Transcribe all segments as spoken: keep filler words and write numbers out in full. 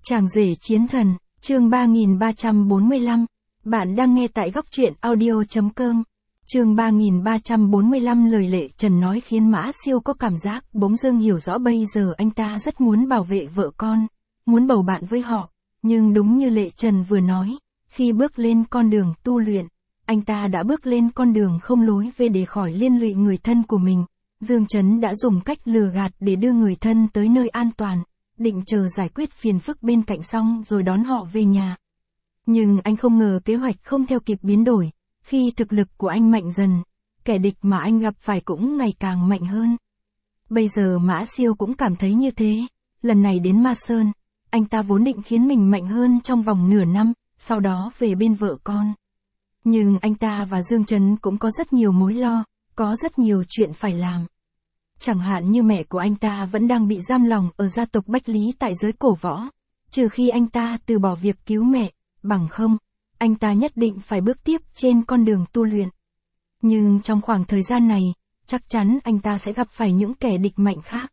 Chàng rể chiến thần, chương ba nghìn ba trăm bốn mươi lăm. Bạn đang nghe tại góc truyện audio chấm com. Chương ba nghìn ba trăm bốn mươi lăm. Lời Lệ Trần nói khiến Mã Siêu có cảm giác bỗng dưng hiểu rõ bây giờ anh ta rất muốn bảo vệ vợ con, muốn bầu bạn với họ. Nhưng đúng như Lệ Trần vừa nói, khi bước lên con đường tu luyện, anh ta đã bước lên con đường không lối về để khỏi liên lụy người thân của mình. Dương Chấn đã dùng cách lừa gạt để đưa người thân tới nơi an toàn, định chờ giải quyết phiền phức bên cạnh xong rồi đón họ về nhà. Nhưng anh không ngờ kế hoạch không theo kịp biến đổi, khi thực lực của anh mạnh dần, kẻ địch mà anh gặp phải cũng ngày càng mạnh hơn. Bây giờ Mã Siêu cũng cảm thấy như thế, lần này đến Ma Sơn, anh ta vốn định khiến mình mạnh hơn trong vòng nửa năm, sau đó về bên vợ con. Nhưng anh ta và Dương Chấn cũng có rất nhiều mối lo, có rất nhiều chuyện phải làm. Chẳng hạn như mẹ của anh ta vẫn đang bị giam lòng ở gia tộc Bách Lý tại giới cổ võ, trừ khi anh ta từ bỏ việc cứu mẹ, bằng không, anh ta nhất định phải bước tiếp trên con đường tu luyện. Nhưng trong khoảng thời gian này, chắc chắn anh ta sẽ gặp phải những kẻ địch mạnh khác.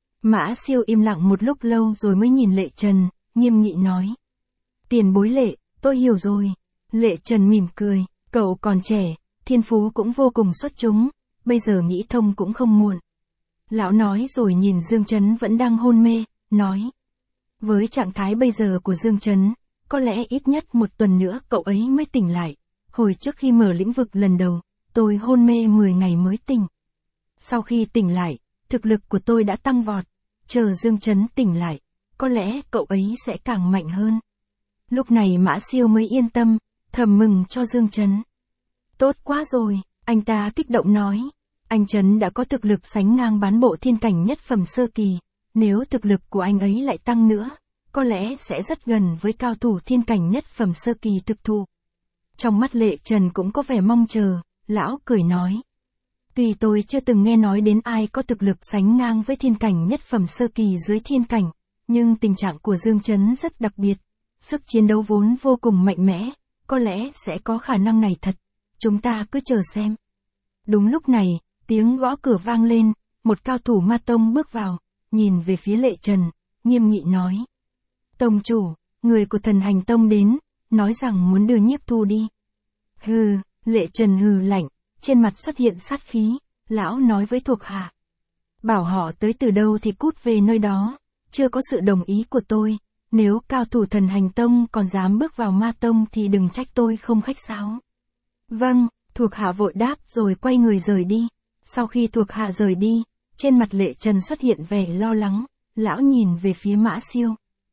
Mã Siêu im lặng một lúc lâu rồi mới nhìn Lệ Trần, nghiêm nghị nói. Tiền bối Lệ, tôi hiểu rồi. Lệ Trần mỉm cười, cậu còn trẻ, thiên phú cũng vô cùng xuất chúng, bây giờ nghĩ thông cũng không muộn. Lão nói rồi nhìn Dương Chấn vẫn đang hôn mê, nói. Với trạng thái bây giờ của Dương Chấn, có lẽ ít nhất một tuần nữa cậu ấy mới tỉnh lại. Hồi trước khi mở lĩnh vực lần đầu, tôi hôn mê mười ngày mới tỉnh. Sau khi tỉnh lại, thực lực của tôi đã tăng vọt. Chờ Dương Chấn tỉnh lại, có lẽ cậu ấy sẽ càng mạnh hơn. Lúc này Mã Siêu mới yên tâm, thầm mừng cho Dương Chấn. Tốt quá rồi, anh ta kích động nói. Anh Chấn đã có thực lực sánh ngang bán bộ thiên cảnh nhất phẩm sơ kỳ, nếu thực lực của anh ấy lại tăng nữa, có lẽ sẽ rất gần với cao thủ thiên cảnh nhất phẩm sơ kỳ thực thụ. Trong mắt Lệ Trần cũng có vẻ mong chờ, lão cười nói. Tuy tôi chưa từng nghe nói đến ai có thực lực sánh ngang với thiên cảnh nhất phẩm sơ kỳ dưới thiên cảnh, nhưng tình trạng của Dương Chấn rất đặc biệt, sức chiến đấu vốn vô cùng mạnh mẽ, có lẽ sẽ có khả năng này thật, chúng ta cứ chờ xem. Đúng lúc này, tiếng gõ cửa vang lên, một cao thủ Ma Tông bước vào, nhìn về phía Lệ Trần, nghiêm nghị nói. Tông chủ, người của Thần Hành Tông đến, nói rằng muốn đưa Nhiếp Thu đi. Hừ, Lệ Trần hừ lạnh, trên mặt xuất hiện sát khí, lão nói với thuộc hạ. Bảo họ tới từ đâu thì cút về nơi đó, chưa có sự đồng ý của tôi, nếu cao thủ Thần Hành Tông còn dám bước vào Ma Tông thì đừng trách tôi không khách sáo. Vâng, thuộc hạ vội đáp rồi quay người rời đi. Sau khi thuộc hạ rời đi, trên mặt Lệ Trần xuất hiện vẻ lo lắng, lão nhìn về phía Mã Siêu.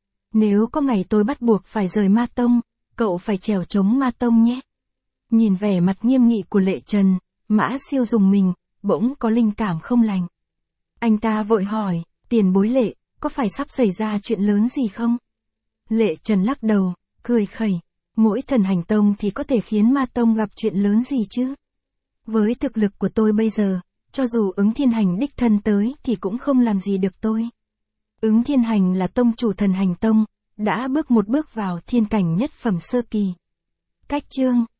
Nếu có ngày tôi bắt buộc phải rời Ma Tông, cậu phải trèo chống Ma Tông nhé. Nhìn vẻ mặt nghiêm nghị của Lệ Trần, Mã Siêu rùng mình, bỗng có linh cảm không lành. Anh ta vội hỏi, tiền bối Lệ, có phải sắp xảy ra chuyện lớn gì không? Lệ Trần lắc đầu, cười khẩy, mỗi Thần Hành Tông thì có thể khiến Ma Tông gặp chuyện lớn gì chứ? Với thực lực của tôi bây giờ, cho dù Ứng Thiên Hành đích thân tới thì cũng không làm gì được tôi. Ứng Thiên Hành là tông chủ Thần Hành Tông, đã bước một bước vào thiên cảnh nhất phẩm sơ kỳ. Cách chương